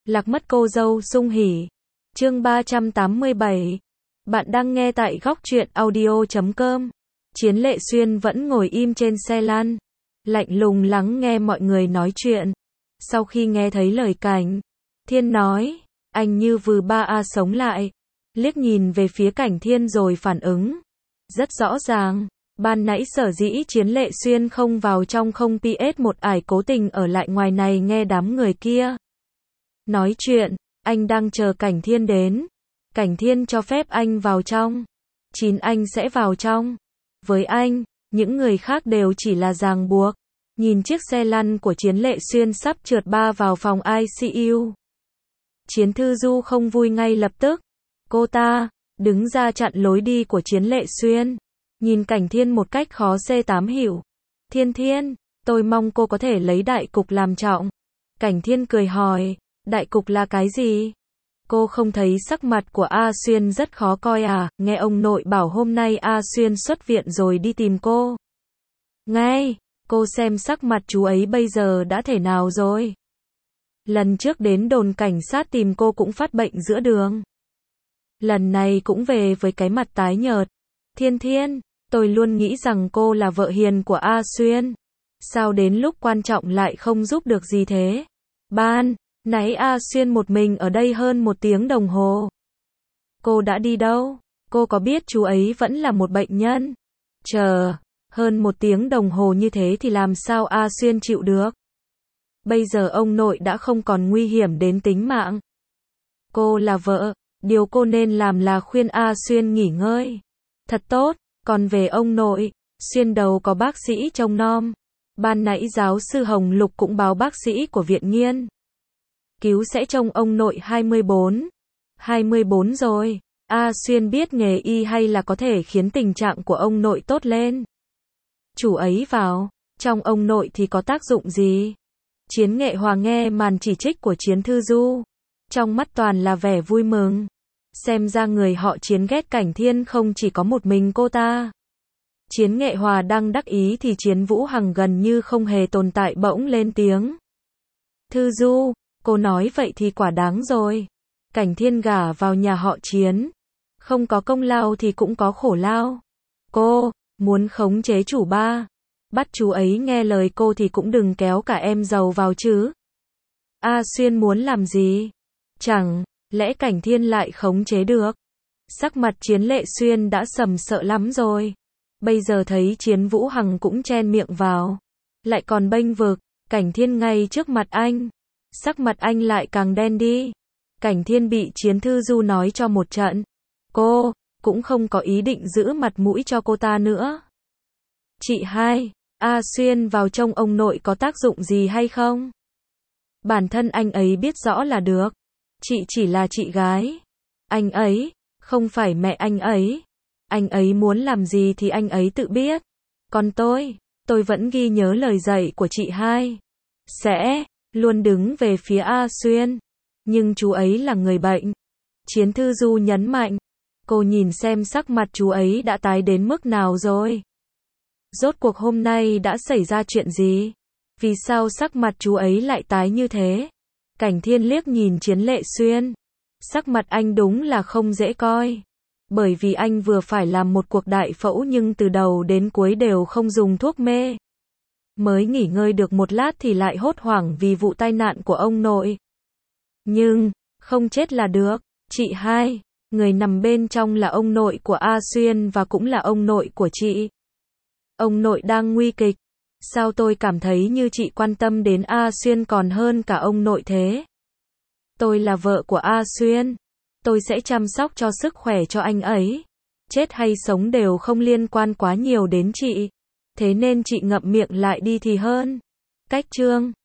Lạc mất cô dâu sung hỉ. Chương 387. Bạn đang nghe tại góc truyện audio.com. Chiến Lệ Xuyên vẫn ngồi im trên xe lăn, lạnh lùng lắng nghe mọi người nói chuyện. Sau khi nghe thấy lời Cảnh Thiên nói, anh như vừ ba a sống lại, liếc nhìn về phía Cảnh Thiên rồi phản ứng. Rất rõ ràng, ban nãy sở dĩ Chiến Lệ Xuyên không vào trong không PS1 ải cố tình ở lại ngoài này nghe đám người kia nói chuyện, anh đang chờ Cảnh Thiên đến. Cảnh Thiên cho phép anh vào trong. Anh sẽ vào trong. Với anh, những người khác đều chỉ là ràng buộc. Nhìn chiếc xe lăn của Chiến Lệ Xuyên sắp trượt ba vào phòng ICU. Chiến Thư Du không vui ngay lập tức. Cô ta đứng ra chặn lối đi của Chiến Lệ Xuyên. Nhìn Cảnh Thiên một cách khó C8 hiểu. Thiên, tôi mong cô có thể lấy đại cục làm trọng. Cảnh Thiên cười hỏi, đại cục là cái gì? Cô không thấy sắc mặt của A Xuyên rất khó coi à? Nghe ông nội bảo hôm nay A Xuyên xuất viện rồi đi tìm cô. Ngay, cô xem sắc mặt chú ấy bây giờ đã thể nào rồi? Lần trước đến đồn cảnh sát tìm cô cũng phát bệnh giữa đường. Lần này cũng về với cái mặt tái nhợt. Thiên, tôi luôn nghĩ rằng cô là vợ hiền của A Xuyên. Sao đến lúc quan trọng lại không giúp được gì thế? Ban nãy A Xuyên một mình ở đây hơn 1 tiếng đồng hồ. Cô đã đi đâu? Cô có biết chú ấy vẫn là một bệnh nhân? Chờ, hơn 1 tiếng đồng hồ như thế thì làm sao A Xuyên chịu được? Bây giờ ông nội đã không còn nguy hiểm đến tính mạng. Cô là vợ, điều cô nên làm là khuyên A Xuyên nghỉ ngơi. Thật tốt, còn về ông nội, Xuyên đầu có bác sĩ trông nom. Ban nãy giáo sư Hồng Lục cũng báo bác sĩ của viện nghiên cứu sẽ trông ông nội 24 rồi. A Xuyên biết nghề y hay là có thể khiến tình trạng của ông nội tốt lên. Chủ ấy vào, trong ông nội thì có tác dụng gì? Chiến Nghệ Hòa nghe màn chỉ trích của Chiến Thư Du, trong mắt toàn là vẻ vui mừng. Xem ra người họ Chiến ghét Cảnh Thiên không chỉ có một mình cô ta. Chiến Nghệ Hòa đang đắc ý thì Chiến Vũ Hằng gần như không hề tồn tại bỗng lên tiếng. Thư Du, cô nói vậy thì quả đáng rồi. Cảnh Thiên gả vào nhà họ Chiến, không có công lao thì cũng có khổ lao. Cô muốn khống chế chủ ba, bắt chú ấy nghe lời cô thì cũng đừng kéo cả em giàu vào chứ. A Xuyên muốn làm gì? Chẳng lẽ Cảnh Thiên lại khống chế được? Sắc mặt Chiến Lệ Xuyên đã sầm sợ lắm rồi. Bây giờ thấy Chiến Vũ Hằng cũng chen miệng vào, lại còn bênh vực Cảnh Thiên ngay trước mặt anh. Sắc mặt anh lại càng đen đi. Cảnh Thiên bị Chiến Thư Du nói cho một trận. Cô cũng không có ý định giữ mặt mũi cho cô ta nữa. Chị hai, A Xuyên vào trông ông nội có tác dụng gì hay không? Bản thân anh ấy biết rõ là được. Chị chỉ là chị gái. Anh ấy không phải mẹ anh ấy. Anh ấy muốn làm gì thì anh ấy tự biết. Còn tôi vẫn ghi nhớ lời dạy của chị hai. Sẽ luôn đứng về phía A Xuyên. Nhưng chú ấy là người bệnh. Chiến Thư Du nhấn mạnh. Cô nhìn xem sắc mặt chú ấy đã tái đến mức nào rồi. Rốt cuộc hôm nay đã xảy ra chuyện gì? Vì sao sắc mặt chú ấy lại tái như thế? Cảnh Thiên liếc nhìn Chiến Lệ Xuyên. Sắc mặt anh đúng là không dễ coi. Bởi vì anh vừa phải làm một cuộc đại phẫu nhưng từ đầu đến cuối đều không dùng thuốc mê. Mới nghỉ ngơi được một lát thì lại hốt hoảng vì vụ tai nạn của ông nội. Nhưng không chết là được. Chị hai, người nằm bên trong là ông nội của A Xuyên và cũng là ông nội của chị. Ông nội đang nguy kịch. Sao tôi cảm thấy như chị quan tâm đến A Xuyên còn hơn cả ông nội thế? Tôi là vợ của A Xuyên. Tôi sẽ chăm sóc cho sức khỏe cho anh ấy. Chết hay sống đều không liên quan quá nhiều đến chị. Thế nên chị ngậm miệng lại đi thì hơn. Cách chương